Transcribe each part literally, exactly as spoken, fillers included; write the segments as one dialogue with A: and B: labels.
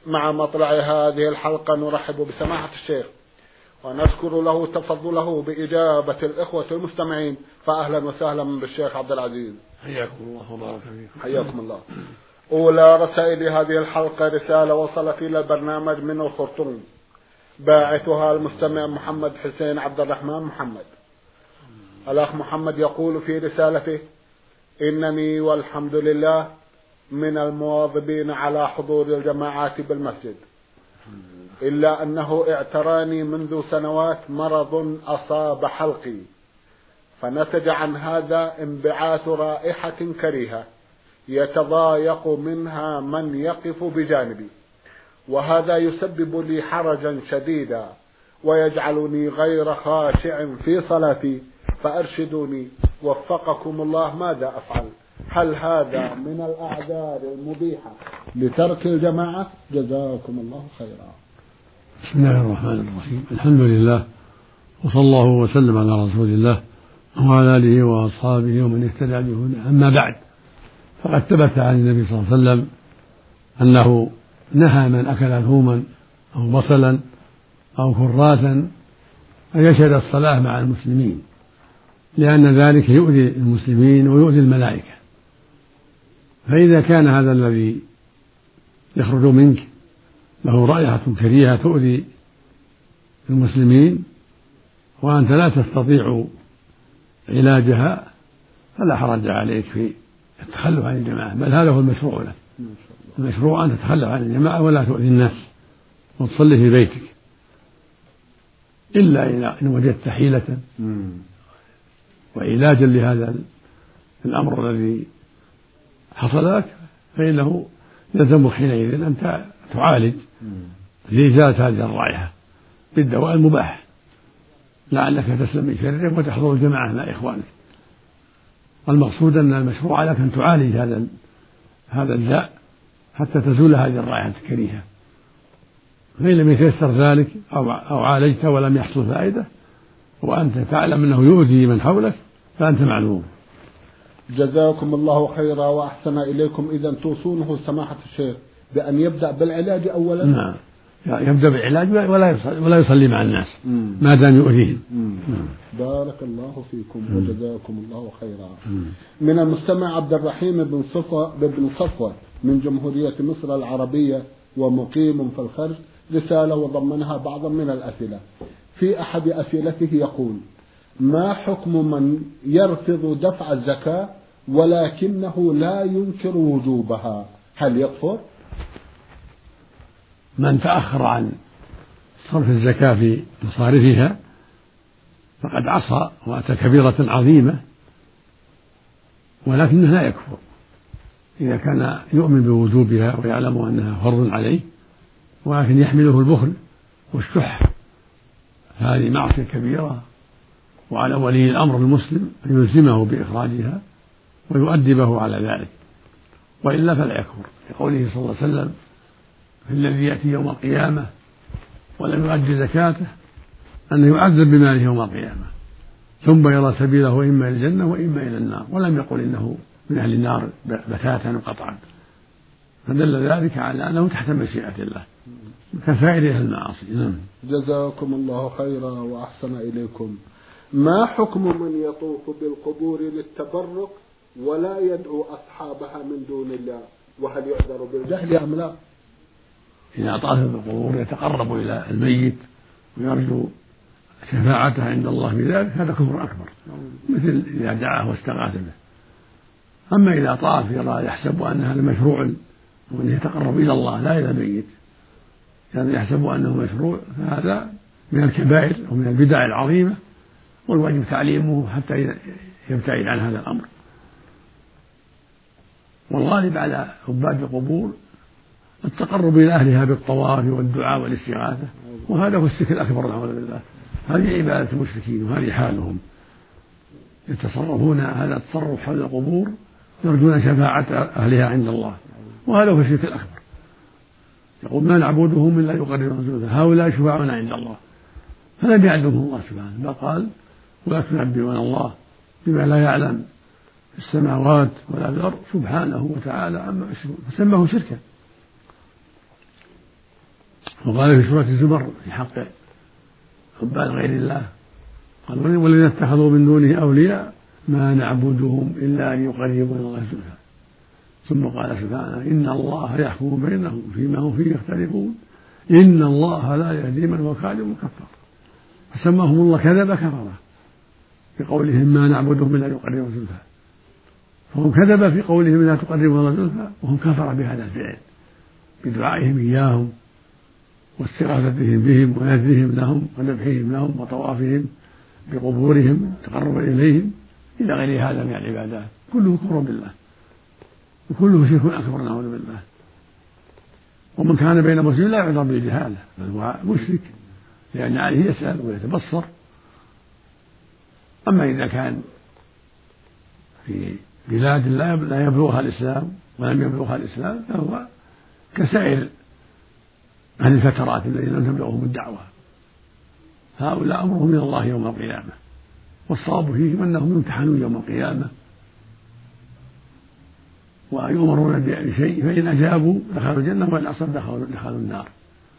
A: مع مطلع هذه الحلقة نرحب بسماحة الشيخ ونشكر له تفضله بإجابة الإخوة المستمعين، فأهلا وسهلا بالشيخ عبد العزيز.
B: حياكم الله وبارك فيكم.
A: حياكم الله. أولى رسائل هذه الحلقة رسالة وصلت إلى البرنامج من الخرطوم، باعثها المستمع محمد حسين عبد الرحمن محمد. الأخ محمد يقول في رسالته: إنني والحمد لله من المواظبين على حضور الجماعات بالمسجد، إلا أنه اعتراني منذ سنوات مرض أصاب حلقي، فنتج عن هذا انبعاث رائحة كريهة يتضايق منها من يقف بجانبي، وهذا يسبب لي حرجا شديدا ويجعلني غير خاشع في صلاتي، فأرشدوني وفقكم الله ماذا أفعل؟ هل هذا من الأعذار المبيحة لترك الجماعة؟ جزاكم الله خيرا.
B: بسم الله الرحمن الرحيم، الحمد لله وصلى الله وسلم على رسول الله وعلى آله وأصحابه ومن اهتدى بهداه. أما بعد، فقد ثبت عن النبي صلى الله عليه وسلم أنه نهى من أكل ثوما أو بصلا أو كراسا أن يشهد الصلاة مع المسلمين، لأن ذلك يؤذي المسلمين ويؤذي الملائكة. فإذا كان هذا الذي يخرج منك له رائحة كريهة تؤذي المسلمين وأنت لا تستطيع علاجها، فلا حرج عليك في التخلف عن الجماعة، بل هذا هو المشروع لك. المشروع أن تتخلف عن الجماعة ولا تؤذي الناس وتصلي في بيتك، إلا إن وجدت حيلة وعلاجا لهذا الأمر الذي حصل لك، فإنه يلزمك حينئذ أن تعالج لإزالة هذه الرائحة بالدواء المباح، لعلك تسلم من شره وتحضر الجماعة مع إخوانك. المقصود أن المشروع لك أن تعالج هذا هذا الداء حتى تزول هذه الرائحة الكريهة، فإن لم يتيسر ذلك أو أو عالجت ولم يحصل فائدة وأنت تعلم أنه يؤذي من حولك فأنت معلوم.
A: جزاكم الله خيرا وأحسن إليكم. إذا توصونه سماحة الشيخ بأن يبدأ بالعلاج أولا؟
B: نعم، يبدأ بالعلاج ولا يصلي, ولا يصلي مع الناس ما دام يؤذيهم.
A: بارك الله فيكم مم. وجزاكم الله خيرا. مم. من المستمع عبد الرحيم بن صفوة بن صفوة من جمهورية مصر العربية ومقيم في الخرج، رسالة وضمنها بعضا من الأسئلة. في أحد أسئلته يقول: ما حكم من يرفض دفع الزكاة ولكنه لا ينكر وجوبها؟ هل يكفر؟
B: من تأخر عن صرف الزكاة في مصارفها فقد عصى وأتى كبيرة عظيمة، ولكنه لا يكفر إذا كان يؤمن بوجوبها ويعلم أنها فرض عليه، ولكن يحمله البخل والشح، هذه معصية كبيرة، وعلى ولي الأمر المسلم أن يلزمه بإخراجها ويؤدبه على ذلك، وإلا فلا يكفر، لقوله صلى الله عليه وسلم: الذي يأتي يوم القيامة ولم يؤدي زكاته أن يعذب بماله يوم القيامة ثم يرى سبيله إما إلى الجنة وإما إلى النار، ولم يقل إنه من أهل النار بتاتا وقطعا، فدل ذلك على أنه تحت مشيئة الله كسائر أهل المعاصي. نعم.
A: جزاكم الله خيرا وأحسن إليكم. ما حكم من يطوف بالقبور للتبرك ولا يدعو أصحابها من دون الله، وهل يعذر بالجهل أم لا؟
B: إذا طاف بالقبور يتقرب إلى الميت ويرجو شفاعته عند الله بذلك، هذا كفر أكبر، مثل إذا دعاه واستغاث به. أما إذا طاف يرى يحسب أن هذا مشروع وأنه يتقرب إلى الله لا إلى الميت، يعني يحسب أنه مشروع، فهذا من الكبائر ومن البدع العظيمة، والواجب تعليمه حتى يبتعد عن هذا الأمر. والغالب على عباد القبور التقرب إلى أهلها بالطواف والدعاء والاستغاثة، وهذا هو الشرك الأكبر نعوذ بالله. هذه عبادة المشركين وهذه حالهم، يتصرفون هذا التصرف حول القبور يرجون شفاعة أهلها عند الله، وهذا هو الشرك الأكبر. يقول: ما نعبدهم إلا يقربون زلفى هؤلاء شفاعنا عند الله، فلم يعلمهم الله سبحانه، بل قال: ولا تنبئون الله بما لا يعلم في السماوات ولا في الأرض سبحانه وتعالى عما يشركون، فسماه شركا. وقال في سورة الزمر في حق عباد غير الله قال والذين اتخذوا من دونه أولياء ما نعبدهم إلا أن يقربوا إلى الله زلفى. ثم قال سبحانه إن الله يحكم بينهم فيما هم فيه يختلفون إن الله لا يهدي من هو كاذب كفار. فسماهم الله كذب كفرة بقولهم ما نعبدهم إلا يقربوا زلفى، فهم كذب في قولهم لا تقربوا الله زلفى، وهم كفر بهذا الفعل بدعائهم إياهم واستغاثتهم بهم ونذرهم لهم وذبحهم لهم وطوافهم بقبورهم تقرب إليهم إلى غير هذا من العبادات، كله كفر بالله وكله شرك أكبر نعوذ بالله. ومن كان بين مسلمين لا يعذر بالجهالة بل هو مشرك لأن عليه يسأل ويتبصر. أما إذا كان في بلاد لا يبلغها الإسلام ولم يبلغها الإسلام فهو كسائر أهل الفترات الذين لم تبلغهم الدعوة، هؤلاء أمرهم من الله يوم القيامة، والصواب فيهم أنهم يمتحنون يوم القيامة ويؤمرون بشيء فإن أجابوا دخلوا الجنة وإن عصوا دخلوا دخلوا النار.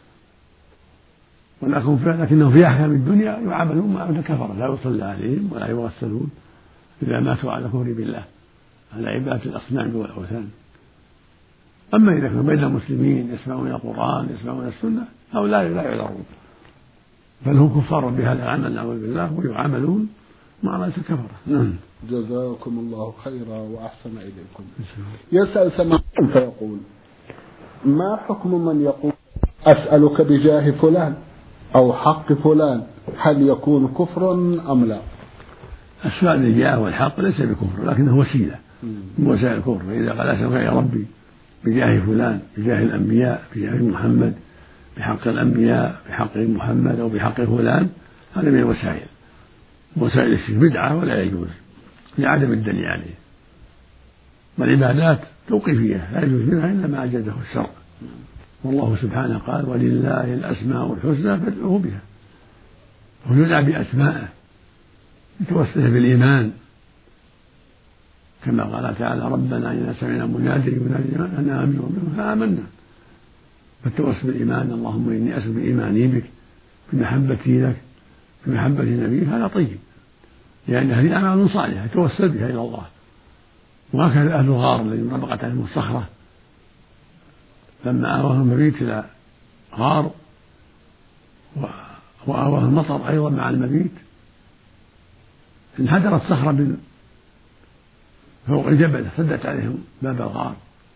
B: ولكنهم في أحكام الدنيا يعاملون مع الكفرة، لا يصلى عليهم ولا يغسلون إذا ماتوا على كفر بالله على عبادة الأصنام والأوثان. أما إذا كانوا بين المسلمين يسمعون القرآن يسمعون السنة هؤلاء لا يعذرون بل هم كفار بهذا العمل نعوذ بالله ويعاملون مع رأس الكفرة. نعم.
A: جزاكم الله خيرا وأحسن إليكم. يسأل سماحكم فيقول ما حكم من يقول أسألك بجاه فلان أو حق فلان، هل يكون كفرا أم لا؟
B: السؤال بالجاه والحق ليس بكفر لكنه وسيلة من وسائل الكفر. فإذا قال أسألك يا ربي بجاه فلان بجاه الأنبياء بجاه محمد بحق الأنبياء بحق محمد أو بحق فلان هذا من الوسائل وسائل الشرك بدعة ولا يجوز لعدم الدليل عليه. والعبادات توقيفية لا يجوز منها إلا ما أجازه الشرع، والله سبحانه قال ولله الأسماء الحسنى فادعوه بها، ويدعى بأسمائه يتوسل بالإيمان كما قال تعالى ربنا إنا سمعنا مناديا ينادي أن آمنوا به فآمنا. فالتوسل بالإيمان اللهم إني أسأل بإيماني بك بمحبتي لك بمحبة نبيك هذا طيب لأن هذه أعمال صالحة يتوسل بها إلى الله. وهكذا أهل الغار الذين ربقت عليهم الصخرة لما آواهم المبيت إلى غار وآواه المطر أيضا مع المبيت انحدرت صخرة من فوق الجبل سدت عليهم باب الغار،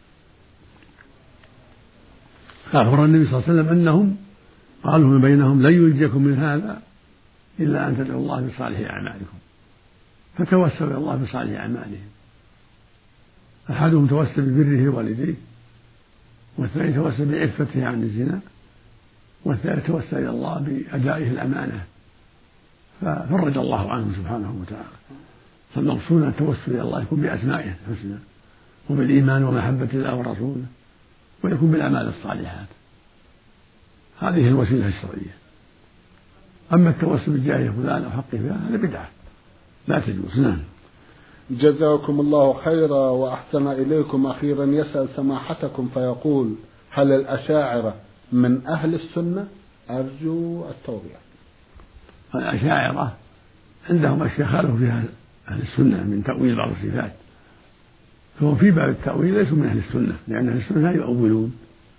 B: فأخبر النبي صلى الله عليه وسلم أنهم قالوا من بينهم لن ينجيكم من هذا إلا أن تدعوا الله بصالح أعمالكم، فتوسلوا إلى الله بصالح أعمالهم. أحدهم توسل ببره والديه، والثاني توسل بعفته عن الزنا، والثالث توسل إلى الله بأدائه الأمانة ففرج الله عنه سبحانه وتعالى. فالمقصود أن التوسل إلى الله يكون بأسمائه الحسنى وبالإيمان ومحبة الله ورسوله، ويكون بالأعمال الصالحات، هذه الوسيلة الشرعية. أما التوسل بجاه فلان أو حق فلان هذا بدعة لا تجوز. نعم.
A: جزاكم الله خيرا وأحسن إليكم. أخيرا يسأل سماحتكم فيقول هل الأشاعرة من أهل السنة؟ أرجو التوضيح.
B: الأشاعرة عندهم أشياء خالفوا فيها أهل السنة من تأويل بعض الصفات، فهم في باب التأويل ليسوا من أهل السنة لأن أهل السنة لا يؤولون،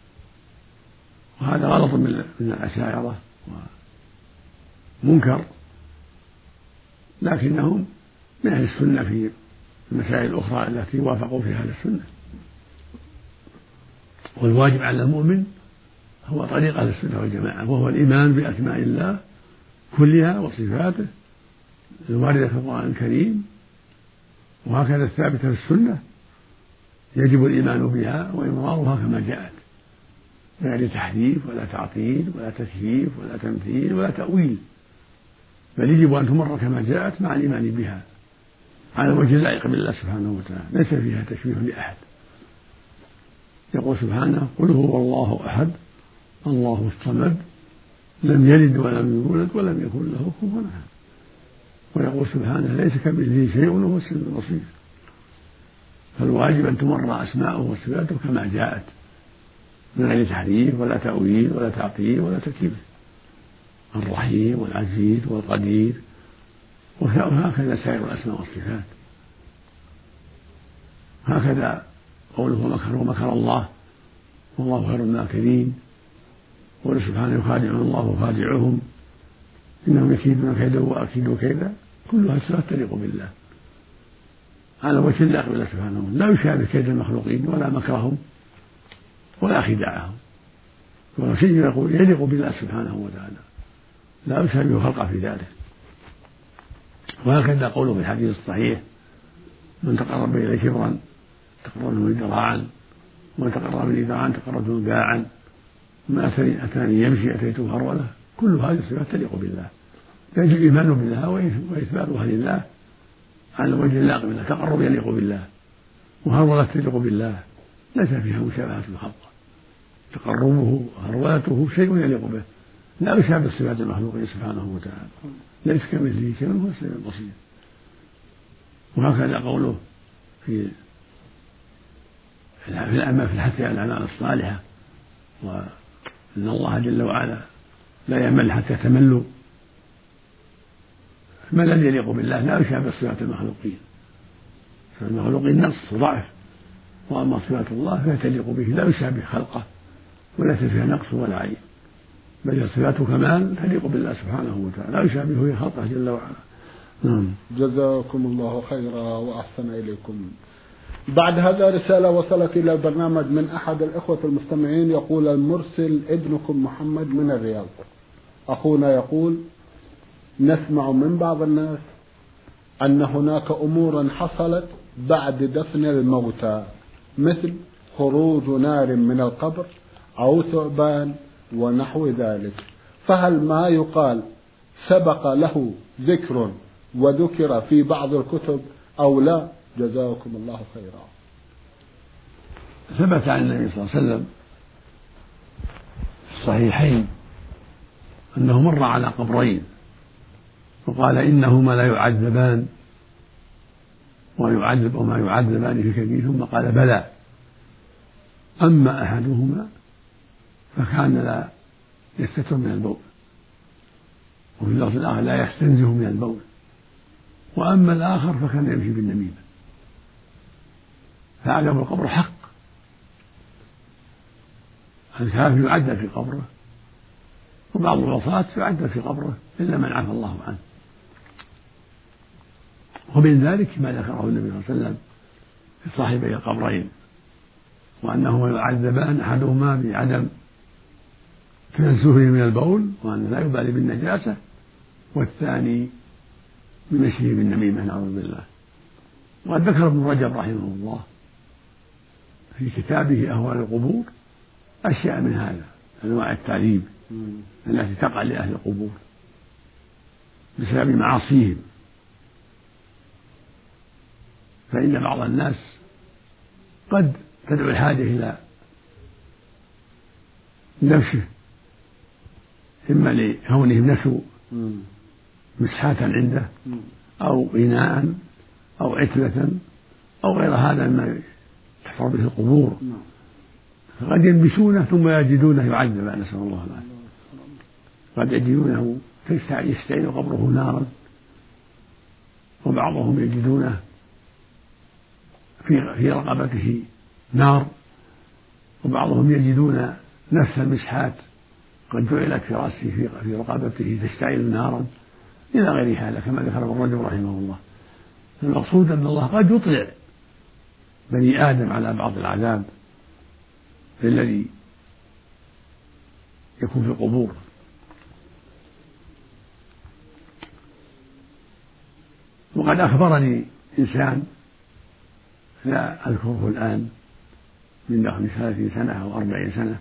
B: وهذا غلط من الأشاعرة ومنكر، لكنهم من أهل السنة في المسائل الأخرى التي وافقوا فيها أهل السنة. والواجب على المؤمن هو طريق أهل السنة والجماعة، وهو الإيمان بأسماء الله كلها وصفاته الواردة في القرآن الكريم، وهكذا الثابتة في السنة يجب الإيمان بها وإمرارها كما جاءت غير تحريف ولا تعطيل ولا تكييف ولا تمثيل ولا تأويل، بل يجب أن تمر كما جاءت مع الإيمان بها على وجه اللائق بالله سبحانه وتعالى، ليس فيها تشبيه لأحد. يقول سبحانه قل هو الله أحد الله الصمد لم يلد ولم يولد ولم يكن له كفوا أحد. ويقول سبحانه ليس كمثله شيء وهو السميع البصير. فالواجب أن تمر أسماؤه وصفاته كما جاءت من غير تحريف ولا تأويل ولا تعطيل ولا تكييف. الرحيم والعزيز والقدير، وهكذا سائر الأسماء والصفات. هكذا قوله ومكروا ومكر الله والله خير الماكرين، قوله سبحانه يخادعون الله وخادعهم إنهم يكيدون كيدا وأكيد كيدا، كلها صفات تليق بالله على وجه اللائق بالله سبحانه وتعالى، لا يشابه كيد المخلوقين ولا مكرهم ولا خداعهم، وهو شيء يقول يليق بالله سبحانه وتعالى لا يشابه خلقه في ذلك. وهكذا قوله في الحديث الصحيح من تقرب إلي شبرا تقرب منه ذراعا، ومن تقرب إلي ذراعا تقرب منه باعا، ما أتاني يمشي أتيته هرولة، كل هذه الصفات تليق بالله، يجب الإيمان بالله وإثباتها لله على وجه اللائق بالله. تقرب يليق بالله، وهرولة تليق بالله، ليس فيها مشابهة الخلق. تقربه وهرولته شيء يليق به، لا يشابه صفات المخلوقين سبحانه وتعالى، ليس كمثله شيء وهو السميع البصير. وهكذا قوله في في الأعمال في الحث على الأعمال الصالحة، وأن الله جل وعلا لا يمل حتى تملوا، ملل يليق بالله لا يشابه صفات المخلوقين. فالمخلوقين نقص وضعف، وأما صفات الله فهي تليق به لا يشابه خلقه وليس فيها نقص ولا عيب، بل صفات كمال تليق بالله سبحانه وتعالى لا يشابه خلقه جل وعلا. نعم.
A: جزاكم الله خيرا وأحسن إليكم. بعد هذا رسالة وصلت إلى البرنامج من أحد الإخوة المستمعين، يقول المرسل ابنكم محمد من الرياض. أخونا يقول نسمع من بعض الناس أن هناك أمورا حصلت بعد دفن الموتى، مثل خروج نار من القبر أو ثعبان ونحو ذلك، فهل ما يقال سبق له ذكر وذكر في بعض الكتب أو لا؟ جزاكم الله خيرا.
B: ثبت عن النبي صلى الله عليه وسلم في الصحيحين أنه مر على قبرين وقال إنهما لا يعذبان ويعذب وما يعذبان في كبير، ثم قال بلى، أما أحدهما فكان لا يستتر من البول، وفي اللفظ الآخر لا يستنزه من البول، وأما الآخر فكان يمشي بالنميمة. فعذاب القبر حق، الكافر يعذب في قبره، وبعض العصاة يعذب في قبره إلا من عفى الله عنه. ومن ذلك ما ذكره النبي صلى الله عليه وسلم في صاحبي القبرين، وأنهما يعذبان أحدهما بعدم تنزهه من البول وأنه لا يبالي بالنجاسة، والثاني بمشيه بالنميمة نعوذ بالله. وقد ذكر ابن رجب رحمه الله في كتابه أهوال القبور أشياء من هذا، أنواع التعذيب التي تقع لأهل القبور بسبب معاصيهم. فإن بعض الناس قد تدعو الحاجة إلى نفسه، إما لكونهم نسوا مسحاة عنده أو إناء أو عتبة أو غير هذا مما تحفر به القبور، فقد يلبسونه ثم يجدونه يعذب، نسأل الله العافية. قد يجدونه يستعين قبره نارا، وبعضهم يجدونه في في رقبته نار، وبعضهم يجدون نفس المسحات قد جعلت في رأسه في رقبته تشتعل نارا إلى غير هذا كما ذكر ابن رجب رحمه الله. المقصود أن الله قد يطلع بني آدم على بعض العذاب الذي يكون في القبور. وقد أخبرني إنسان لا أذكره الآن من داخل ثلاثين سنة أو أربعين سنة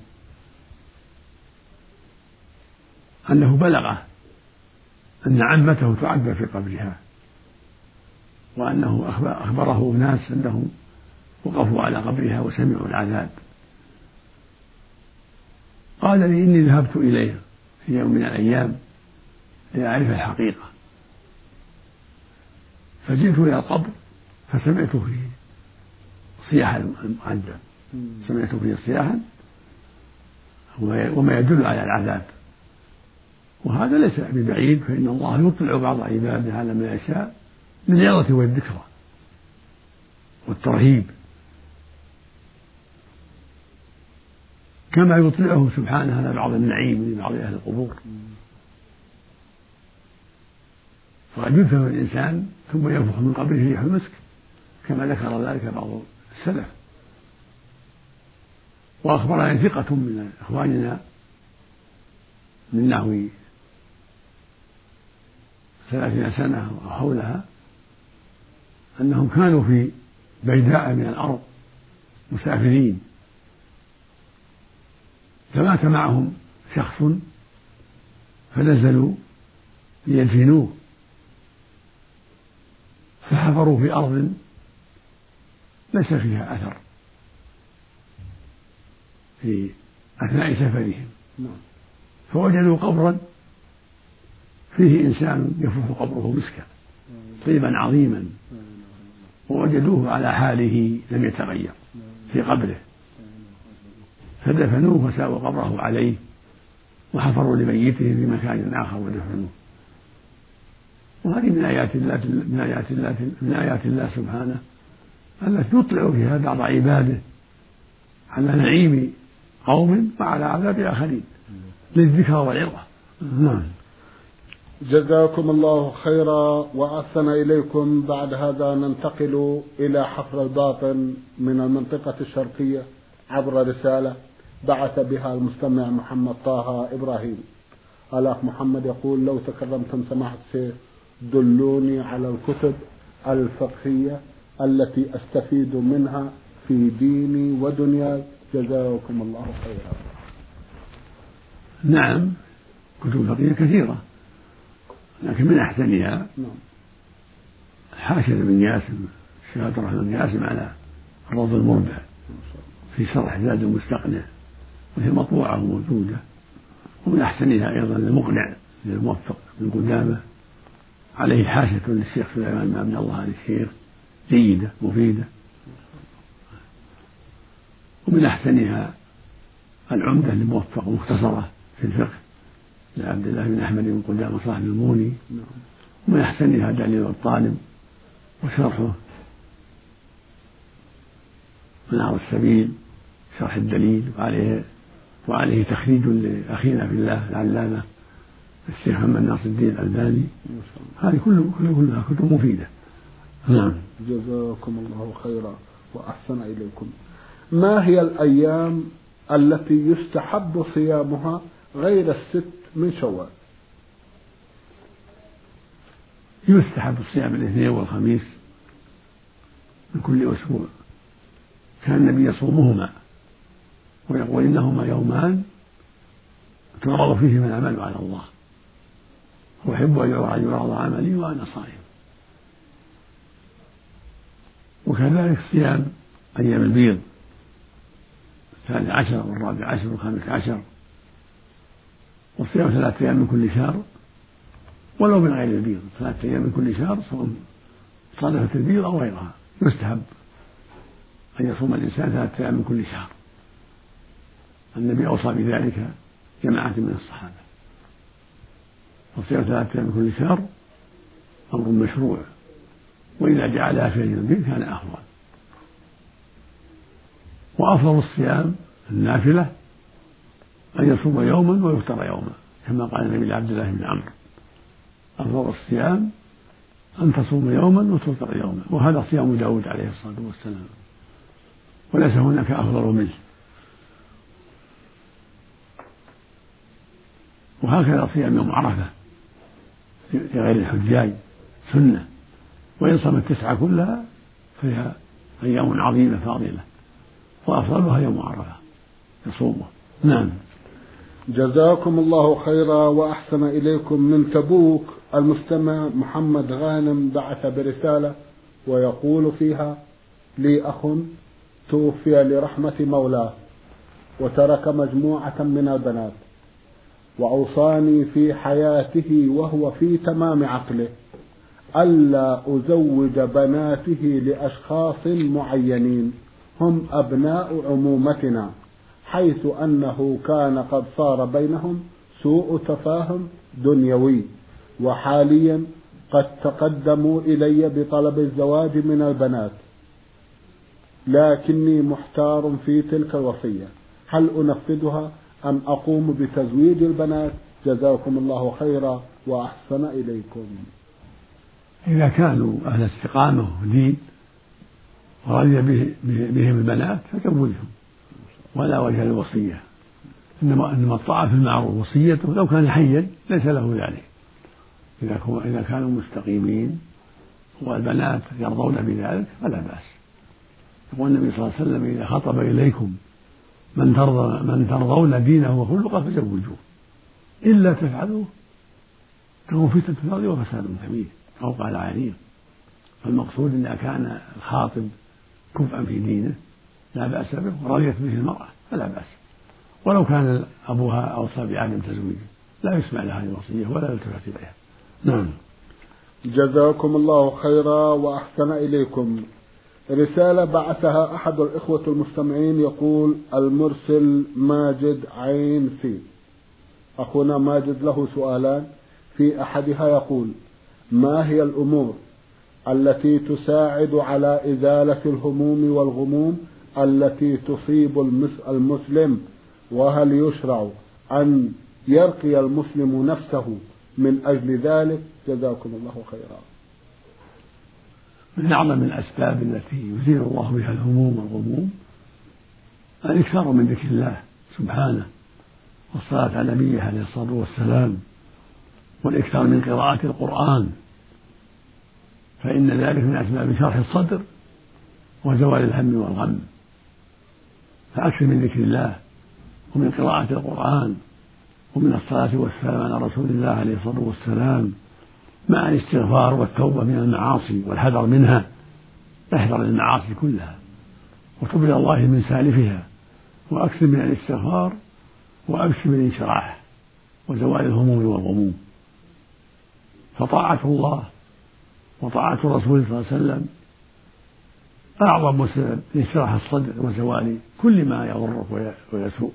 B: أنه بلغه أن عمته تعذب في قبرها، وأنه أخبره ناس أنهم وقفوا على قبرها وسمعوا العذاب. قال لي إني ذهبت إليه في يوم من الأيام لأعرف الحقيقة، فجئت إلى القبر فسمعت فيه صياح المعذب، سمعت فيه صياحا وما يدل على العذاب، وهذا ليس ببعيد، فإن الله يطلع بعض عباده على ما يشاء من العظة والذكرى والترهيب، كما يطلعه سبحانه على بعض النعيم لبعض أهل القبور. فقد يدفن الإنسان ثم ينفخ من قبره ريح المسك كما ذكر ذلك بعض السلف. وأخبرنا ثقة من إخواننا من نحو ثلاثين سنة أو حولها أنهم كانوا في بيداء من الأرض مسافرين، فمات معهم شخص فنزلوا ليدفنوه، فحفروا في أرض ليس فيها أثر في أثناء سفرهم، فوجدوا قبرا فيه إنسان يفوح قبره مسكا طيبا عظيما، ووجدوه على حاله لم يتغير في قبره، فدفنوه وساووا قبره عليه وحفروا لميته في مكان آخر ودفنوه. وهذه من آيات الله من آيات الله من آيات الله سبحانه التي يطلع فيها بعض عباده على نعيم قوم وعلى عذاب آخرين للذكرى والعظة. نعم.
A: جزاكم الله خيرا وأحسن إليكم. بعد هذا ننتقل إلى حفر الباطن من المنطقة الشرقية عبر رسالة بعث بها المستمع محمد طه إبراهيم. الأخ محمد يقول: لو تكرمتم سماحة الشيخ دلوني على الكتب الفقهية التي أستفيد منها في ديني ودنياي، جزاكم الله خيرا.
B: نعم، كتب فقهية كثيرة، لكن من أحسنها حاشية ابن جاسم الشيخ عبد الرحمن بن جاسم على الروض المربع في شرح زاد المستقنع، وهي مطبوعة وموجودة. ومن أحسنها أيضا المقنع للموفق بن قدامة، عليه حاشية للشيخ سليمان بن عبد الله آل الشيخ جيدة مفيدة. ومن أحسنها العمدة للموفق مختصرة في الفقه لعبد الله بن أحمد بن قدامة صاحب الموني. ومن أحسنها دليل الطالب وشرحه منار السبيل شرح الدليل، وعليه وعليه تخريج لأخينا في الله العلامة الشيخ محمد ناصر الدين الألباني. هذه كلها كلها كتب مفيدة. نعم.
A: جزاكم الله خيرا وأحسن إليكم. ما هي الأيام التي يستحب صيامها غير الست من شوال؟
B: يستحب صيام الاثنين والخميس من كل أسبوع، كان النبي يصومهما ويقول إنهما يومان ترضى فيهما العمل على الله، وأحب أن يعرض عملي وأنا صائم. وكذلك صيام أيام البيض الثالث عشر والرابع عشر والخامس عشر، وصيام ثلاثة أيام من كل شهر ولو من غير البيض، ثلاثة أيام من كل شهر صوم صدقة البيض أو غيرها. يستحب أن يصوم الإنسان ثلاثة أيام من كل شهر، النبي أوصى بذلك جماعة من الصحابة. وصيام ثلاثة أيام من كل شهر أمر مشروع، وإذا جعلها في أيام البيض كان أفضل. وأفضل الصيام النافلة أن يصوم يوما ويفطر يوما، كما قال النبي لعبد الله بن عمرو: أفضل الصيام أن تصوم يوما وتفطر يوما. وهذا صيام داود عليه الصلاة والسلام، وليس هناك أفضل منه. وهكذا صيام يوم عرفة لغير الحجاج سنة، وإن صام التسعة كلها فهي أيام عظيمة فاضلة، وأفضلها يوم عرفة يصومه. نعم.
A: جزاكم الله خيرا وأحسن إليكم. من تبوك المستمع محمد غانم بعث برسالة ويقول فيها: لي أخ توفي لرحمة مولاه وترك مجموعة من البنات، وأوصاني في حياته وهو في تمام عقله ألا أزوج بناته لأشخاص معينين هم أبناء عمومتنا حيث أنه كان قد صار بينهم سوء تفاهم دنيوي، وحاليا قد تقدموا إلي بطلب الزواج من البنات، لكني محتار في تلك الوصية، هل أنفذها أم أقوم بتزويج البنات؟ جزاكم الله خيرا وأحسن إليكم.
B: إذا كانوا أهل استقامة ودين ورضي بهم البنات فزوجهم، ولا وجه للوصية، إنما إنما الطاعة في المعروف، وصيته لو كان حيا ليس له ذلك إذا كانوا مستقيمين والبنات يرضون بذلك فلا بأس. يقول النبي صلى الله عليه وسلم: إذا خطب إليكم من ترضى من ترضون دينه وخلقه فزوجوه، إلا تفعلوه تكون فتنة في الأرض وفساد كبير، أو قال عليه. فالمقصود إذا كان الخاطب كفءا في دينه لا بأس به ورضيت به المرأة فلا بأس، ولو كان أبوها أوصى بعدم تزويجه لا يسمع لها الوصية ولا يلتفت إليها. نعم.
A: جزاكم الله خيرا وأحسن إليكم. رسالة بعثها أحد الإخوة المستمعين يقول: المرسل ماجد عين سي. أخونا ماجد له سؤالان، في أحدها يقول: ما هي الأمور التي تساعد على إزالة الهموم والغموم التي تصيب المسلم، وهل يشرع أن يرقي المسلم نفسه من أجل ذلك؟ جزاكم الله خيرا.
B: من أعظم الأسباب التي يزيل الله بها الهموم والغموم الإكثار من ذكر الله سبحانه، والصلاة على نبيه عليه الصلاة والسلام، والإكثار من قراءة القرآن، فإن ذلك من أسباب شرح الصدر وزوال الهم والغم. فأكثر من ذكر الله ومن قراءة القرآن ومن الصلاة والسلام على رسول الله عليه الصلاة والسلام، مع الاستغفار والتوبة من المعاصي والحذر منها، احذر المعاصي كلها وتب إلى الله من سالفها، وأكثر من الاستغفار، وأكثر من الانشراح وزوال الهموم والغموم. فطاعة الله وطاعة الرسول صلى الله عليه وسلم أعظم سبب لانشراح الصدر وزوال كل ما يضرك ويسوءك.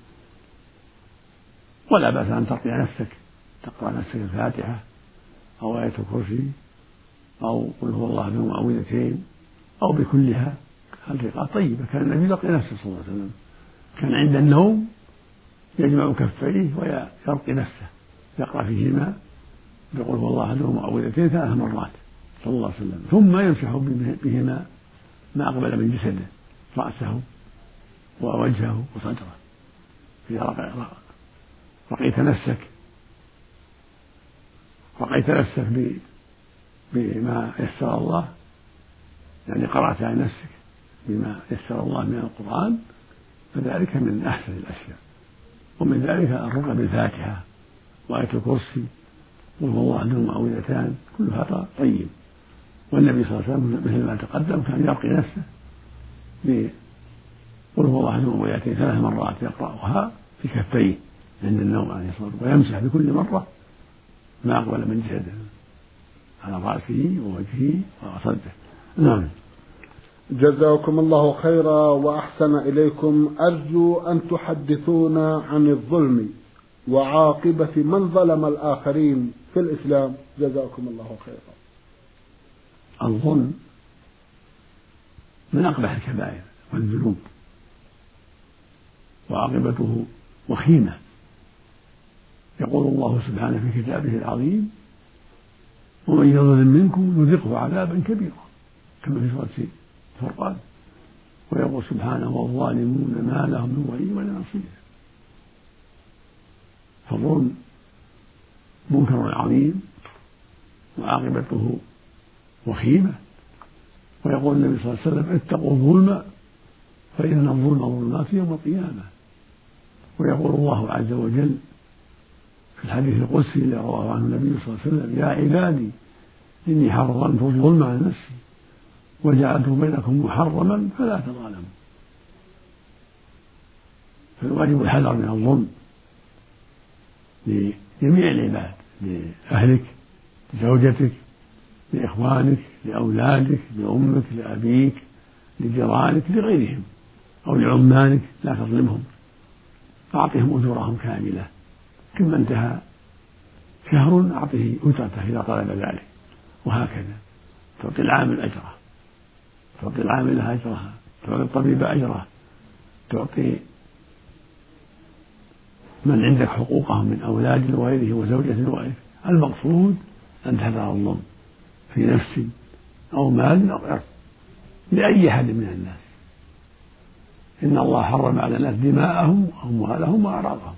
B: ولا بأس أن ترقي نفسك، تقرأ نفسك الفاتحة أو آية الكرسي أو قل هو الله بمعوذتين أو بكلها. الرقاء طيبة، كان النبي يرقي نفسه صلى الله عليه وسلم، كان عند النوم يجمع كفيه ويرقي نفسه، يقرأ فيهما بقول هو الله بمعوذتين ثلاث مرات صلى الله عليه وسلم، ثم يمسح بهما ما أقبل من جسده، رأسه ووجهه وصدره. إذا رقيت نفسك رقيت نفسك بما يسر الله، يعني قرأت على نفسك بما يسر الله من القرآن، فذلك من أحسن الأشياء. ومن ذلك الرقى بالفاتحة وآية الكرسي وهو الله عنده معوذتان، كل هذا طيب. والنبي صلى الله عليه وسلم مثل ما تقدم كان يرقي نفسه بقول هو الله عنده معوذتين ثلاث مرات، يقرأها في كفيه عند النوم عليه الصلاة والسلام، ويمسح بكل مرة ما أقبل من جسده على رأسه ووجهه وصدره. نعم.
A: جزاكم الله خيرا وأحسن إليكم. أرجو أن تحدثونا عن الظلم وعاقبة من ظلم الآخرين في الإسلام. جزاكم الله خيرا.
B: الظلم من أقبح الكبائر والذنوب، وعاقبته وخيمة. يقول الله سبحانه في كتابه العظيم: ومن يظلم منكم نذقه عذابا كبيرا، كما في سورة الفرقان. ويقول سبحانه: والظالمون ما لهم من ولي ولا نصير. فالظلم منكر عظيم وعاقبته وخيمة. ويقول النبي صلى الله عليه وسلم: اتقوا الظلم فإن الظلم ظلمات يوم القيامة. ويقول الله عز وجل في الحديث القدسي الذي رواه عنه النبي صلى الله عليه وسلم: يا عبادي إني حرمت الظلم على نفسي وجعلته بينكم محرما فلا تظالموا. فالواجب الحذر من الظلم لجميع العباد، لأهلك، لزوجتك، لإخوانك، لأولادك، لأمك، لأبيك، لجيرانك، لغيرهم، أو لعمالك، لا تظلمهم أعطهم أجورهم كاملة، ثم انتهى شهر أعطه أجرته إذا طلب ذلك، وهكذا تعطي العامل أجره، تعطي العاملة أجرها، تعطي الطبيب أجره، تعطي من عندك حقوقهم من أولاد وغيره وزوجة وغيره. المقصود أن تحذر الظلم في نفس أو مال أو عرض لأي أحد من الناس. إن الله حرم على الناس دماءهم وأموالهم وأعراضهم.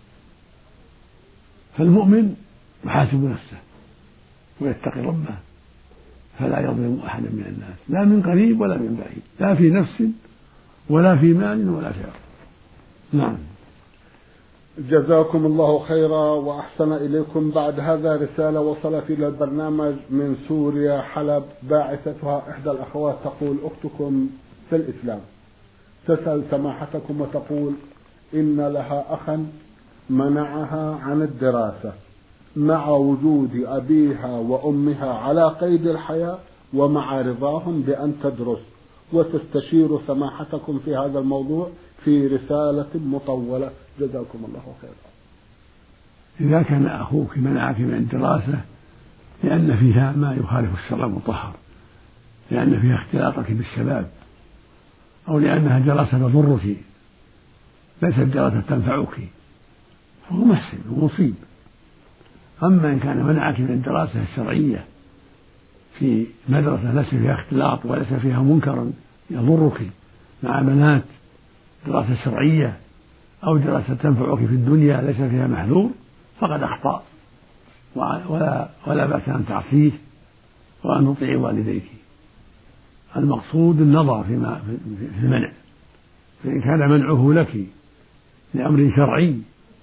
B: فالمؤمن يحاسب نفسه ويتقي ربه، فلا يظلم أحدا من الناس، لا من قريب ولا من بعيد، لا في نفس ولا في مال ولا في عرض. نعم.
A: جزاكم الله خيرا وأحسن إليكم. بعد هذا رسالة وصلت إلى البرنامج من سوريا حلب، باعثتها إحدى الأخوات تقول: أختكم في الإسلام تسأل سماحتكم وتقول إن لها أخا منعها عن الدراسة مع وجود أبيها وأمها على قيد الحياة ومع رضاهم بأن تدرس، وتستشير سماحتكم في هذا الموضوع في رسالة مطولة. جزاكم الله خيرا.
B: إذا كان أخوك منعك من الدراسة لأن فيها ما يخالف الشرع المطهر، لأن فيها اختلاطك بالشباب، أو لأنها دراسة تضرك ليست دراسة تنفعك، فهو محسن ومصيب. أما إن كان منعك من الدراسة الشرعية في مدرسة ليس فيها اختلاط وليس فيها منكر يضرك مع بنات، دراسة شرعية أو دراسة تنفعك في الدنيا ليس فيها محذور، فقد أخطأ، ولا, ولا بأس أن تعصيه وأن تطيع والديك. المقصود النظر فيما في المنع، فإن كان منعه لك لأمر شرعي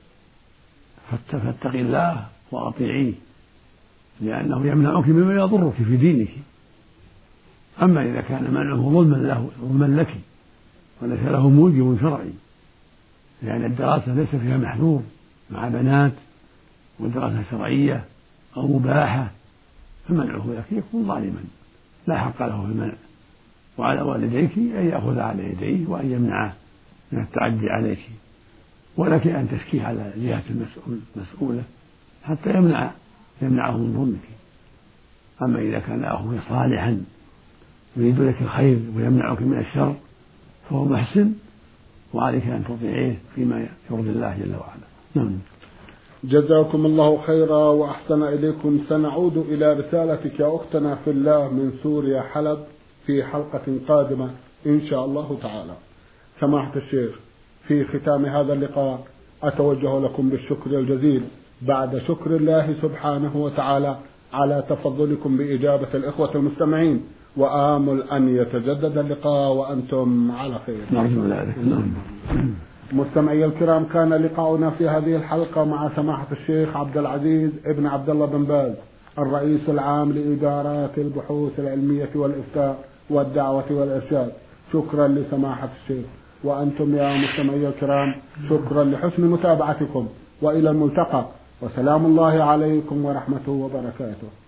B: فاتقي الله وأطيعيه، لأنه يمنعك مما يضرك في دينك. أما إذا كان منعه ظلما له ظلما لك وليس له موجب شرعي، لأن الدراسة ليس فيها محذور مع بنات ودراسة شرعية أو مباحة، فمنعه لك يكون ظالما لا حق له في المنع. وعلى والديك أن يأخذ على يديه وأن يمنعه من التعدي عليك، ولك أن تشكيه على جهة المسؤولة حتى يمنع يمنعه من ظلمك. أما إذا كان أخوك صالحا يريد لك الخير ويمنعك من الشر فهو محسن، وعليك أن تطيعيه فيما يرضي الله جل وعلا. نعم.
A: جزاكم الله خيرا وأحسن إليكم. سنعود إلى رسالتك يا أختنا في الله من سوريا حلب في حلقة قادمة إن شاء الله تعالى. سماحة الشيخ، في ختام هذا اللقاء أتوجه لكم بالشكر الجزيل بعد شكر الله سبحانه وتعالى على تفضلكم بإجابة الإخوة المستمعين، وآمل أن يتجدد اللقاء وأنتم على خير.
B: نرجو ذلك.
A: مستمعي الكرام، كان لقاؤنا في هذه الحلقة مع سماحة الشيخ عبد العزيز ابن عبد الله بن باز، الرئيس العام لإدارات البحوث العلمية والإفتاء والدعوة والإرشاد. شكرا لسماحة الشيخ، وأنتم يا مستمعي الكرام شكرا لحسن متابعتكم، وإلى الملتقى، وسلام الله عليكم ورحمته وبركاته.